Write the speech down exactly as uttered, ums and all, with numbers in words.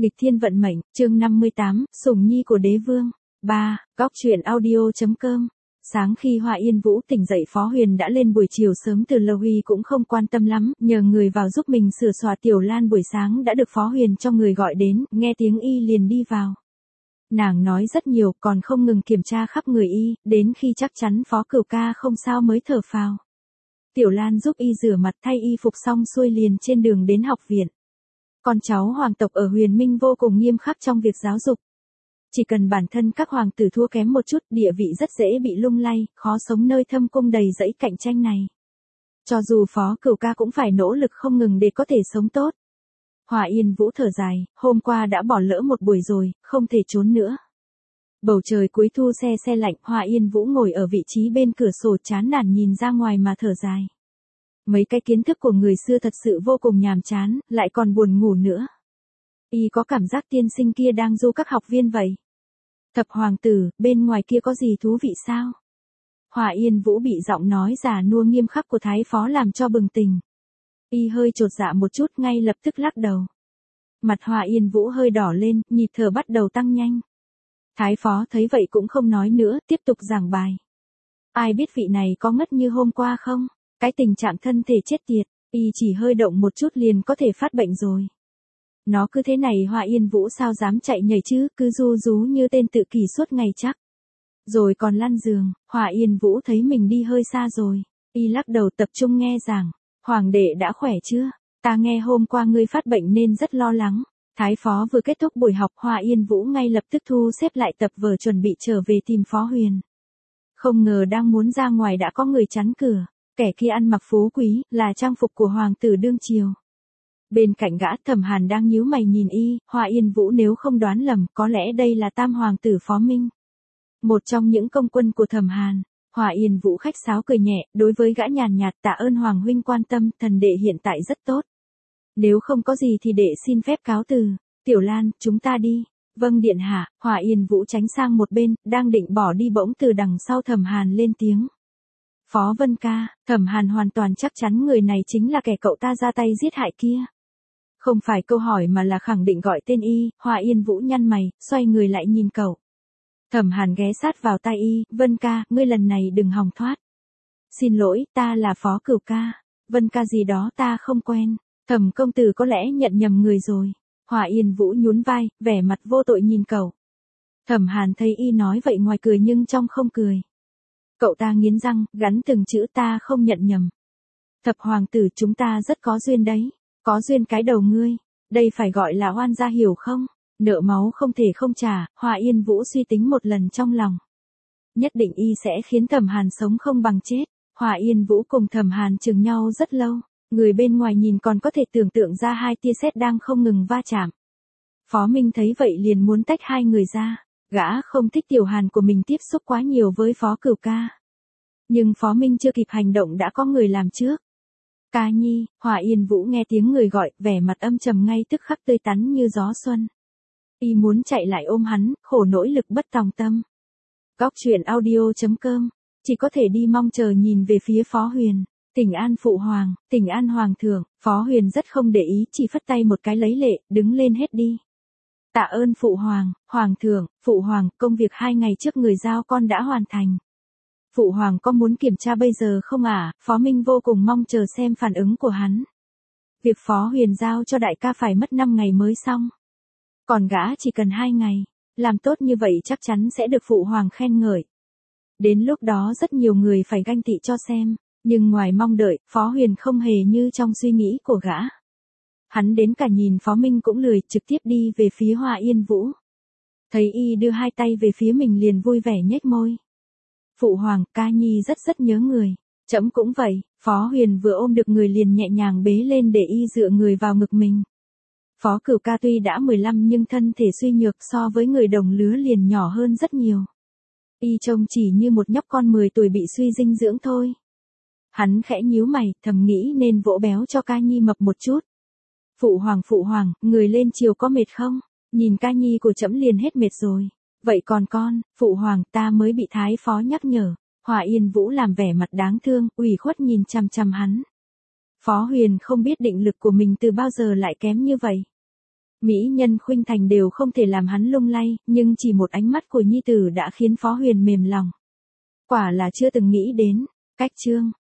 Nghịch thiên vận mệnh, chương năm mươi tám, sủng nhi của đế vương. ba. Góc truyện audio.com. Sáng khi Hoa Yên Vũ tỉnh dậy, Phó Huyền đã lên buổi chiều sớm từ lâu. Y cũng không quan tâm lắm, nhờ người vào giúp mình sửa soạn. Tiểu Lan buổi sáng đã được Phó Huyền cho người gọi đến, nghe tiếng Y liền đi vào. Nàng nói rất nhiều, còn không ngừng kiểm tra khắp người Y, đến khi chắc chắn Phó Cửu ca không sao mới thở phào. Tiểu Lan giúp Y rửa mặt, thay y phục xong xuôi liền trên đường đến học viện. Con cháu hoàng tộc ở Huyền Minh vô cùng nghiêm khắc trong việc giáo dục. Chỉ cần bản thân các hoàng tử thua kém một chút, địa vị rất dễ bị lung lay, khó sống nơi thâm cung đầy dẫy cạnh tranh này. Cho dù Phó Cửu ca cũng phải nỗ lực không ngừng để có thể sống tốt. Hoa Yên Vũ thở dài, hôm qua đã bỏ lỡ một buổi rồi, không thể trốn nữa. Bầu trời cuối thu se se lạnh, Hoa Yên Vũ ngồi ở vị trí bên cửa sổ chán nản nhìn ra ngoài mà thở dài. Mấy cái kiến thức của người xưa thật sự vô cùng nhàm chán, lại còn buồn ngủ nữa. Y có cảm giác tiên sinh kia đang du các học viên vậy. Thập hoàng tử, bên ngoài kia có gì thú vị sao? Hoa Yên Vũ bị giọng nói già nua nghiêm khắc của thái phó làm cho bừng tỉnh. Y hơi chột dạ một chút, ngay lập tức lắc đầu. Mặt Hoa Yên Vũ hơi đỏ lên, nhịp thở bắt đầu tăng nhanh. Thái phó thấy vậy cũng không nói nữa, tiếp tục giảng bài. Ai biết vị này có ngất như hôm qua không? Cái tình trạng thân thể chết tiệt, y chỉ hơi động một chút liền có thể phát bệnh rồi. Nó cứ thế này Hoa Yên Vũ sao dám chạy nhảy chứ, cứ ru rú như tên tự kỷ suốt ngày chắc. Rồi còn lăn giường, Hoa Yên Vũ thấy mình đi hơi xa rồi. Y lắc đầu tập trung nghe giảng. Hoàng đệ đã khỏe chưa? Ta nghe hôm qua ngươi phát bệnh nên rất lo lắng. Thái phó vừa kết thúc buổi học, Hoa Yên Vũ ngay lập tức thu xếp lại tập vở chuẩn bị trở về tìm Phó Huyền. Không ngờ đang muốn ra ngoài đã có người chắn cửa. Kẻ kia ăn mặc phú quý, là trang phục của hoàng tử đương triều. Bên cạnh gã Thẩm Hàn đang nhíu mày nhìn y, Hoa Yên Vũ nếu không đoán lầm, có lẽ đây là tam hoàng tử Phó Minh. Một trong những công quân của Thẩm Hàn. Hoa Yên Vũ khách sáo cười nhẹ, đối với gã nhàn nhạt, tạ ơn hoàng huynh quan tâm, thần đệ hiện tại rất tốt. Nếu không có gì thì đệ xin phép cáo từ. Tiểu Lan, chúng ta đi. Vâng điện hạ. Hoa Yên Vũ tránh sang một bên, đang định bỏ đi bỗng từ đằng sau Thẩm Hàn lên tiếng. Phó Vân ca, Thẩm Hàn hoàn toàn chắc chắn người này chính là kẻ cậu ta ra tay giết hại kia. Không phải câu hỏi mà là khẳng định gọi tên y. Hoa Yên Vũ nhăn mày, xoay người lại nhìn cậu. Thẩm Hàn ghé sát vào tai y, Vân ca, ngươi lần này đừng hòng thoát. Xin lỗi, ta là Phó Cửu ca. Vân ca gì đó ta không quen. Thẩm công tử có lẽ nhận nhầm người rồi. Hoa Yên Vũ nhún vai, vẻ mặt vô tội nhìn cậu. Thẩm Hàn thấy y nói vậy ngoài cười nhưng trong không cười. Cậu ta nghiến răng, gắn từng chữ ta không nhận nhầm. Thập hoàng tử chúng ta rất có duyên đấy. Có duyên cái đầu ngươi. Đây phải gọi là oan gia hiểu không? Nợ máu không thể không trả. Hoa Yên Vũ suy tính một lần trong lòng. Nhất định y sẽ khiến Thẩm Hàn sống không bằng chết. Hoa Yên Vũ cùng Thẩm Hàn chừng nhau rất lâu. Người bên ngoài nhìn còn có thể tưởng tượng ra hai tia sét đang không ngừng va chạm. Phó Minh thấy vậy liền muốn tách hai người ra. Gã không thích Tiểu Hàn của mình tiếp xúc quá nhiều với Phó Cửu ca. Nhưng Phó Minh chưa kịp hành động đã có người làm trước. Ca nhi, Hoa Yên Vũ nghe tiếng người gọi, vẻ mặt âm trầm ngay tức khắc tươi tắn như gió xuân. Y muốn chạy lại ôm hắn, khổ nỗi lực bất tòng tâm. Góc truyện audio.com, chỉ có thể đi mong chờ nhìn về phía Phó Huyền. Tỉnh an phụ hoàng, tỉnh an hoàng thượng. Phó Huyền rất không để ý, chỉ phất tay một cái lấy lệ, đứng lên hết đi. Tạ ơn phụ hoàng, hoàng thượng, phụ hoàng, công việc hai ngày trước người giao con đã hoàn thành. Phụ hoàng có muốn kiểm tra bây giờ không ạ? À? Phó Minh vô cùng mong chờ xem phản ứng của hắn. Việc Phó Huyền giao cho đại ca phải mất năm ngày mới xong. Còn gã chỉ cần hai ngày. Làm tốt như vậy chắc chắn sẽ được phụ hoàng khen ngợi. Đến lúc đó rất nhiều người phải ganh tị cho xem. Nhưng ngoài mong đợi, Phó Huyền không hề như trong suy nghĩ của gã. Hắn đến cả nhìn Phó Minh cũng lười, trực tiếp đi về phía Hoa Yên Vũ. Thấy y đưa hai tay về phía mình liền vui vẻ nhếch môi. Phụ hoàng, ca nhi rất rất nhớ người. Trẫm cũng vậy. Phó Huyền vừa ôm được người liền nhẹ nhàng bế lên để y dựa người vào ngực mình. Phó Cửu ca tuy đã mười lăm nhưng thân thể suy nhược so với người đồng lứa liền nhỏ hơn rất nhiều. Y trông chỉ như một nhóc con mười tuổi bị suy dinh dưỡng thôi. Hắn khẽ nhíu mày, thầm nghĩ nên vỗ béo cho ca nhi mập một chút. Phụ hoàng phụ hoàng, người lên chiều có mệt không? Nhìn ca nhi của trẫm liền hết mệt rồi. Vậy còn con, phụ hoàng, ta mới bị thái phó nhắc nhở. Hoa Yên Vũ làm vẻ mặt đáng thương, ủy khuất nhìn chằm chằm hắn. Phó Huyền không biết định lực của mình từ bao giờ lại kém như vậy. Mỹ nhân khuynh thành đều không thể làm hắn lung lay, nhưng chỉ một ánh mắt của nhi tử đã khiến Phó Huyền mềm lòng. Quả là chưa từng nghĩ đến. Cách chương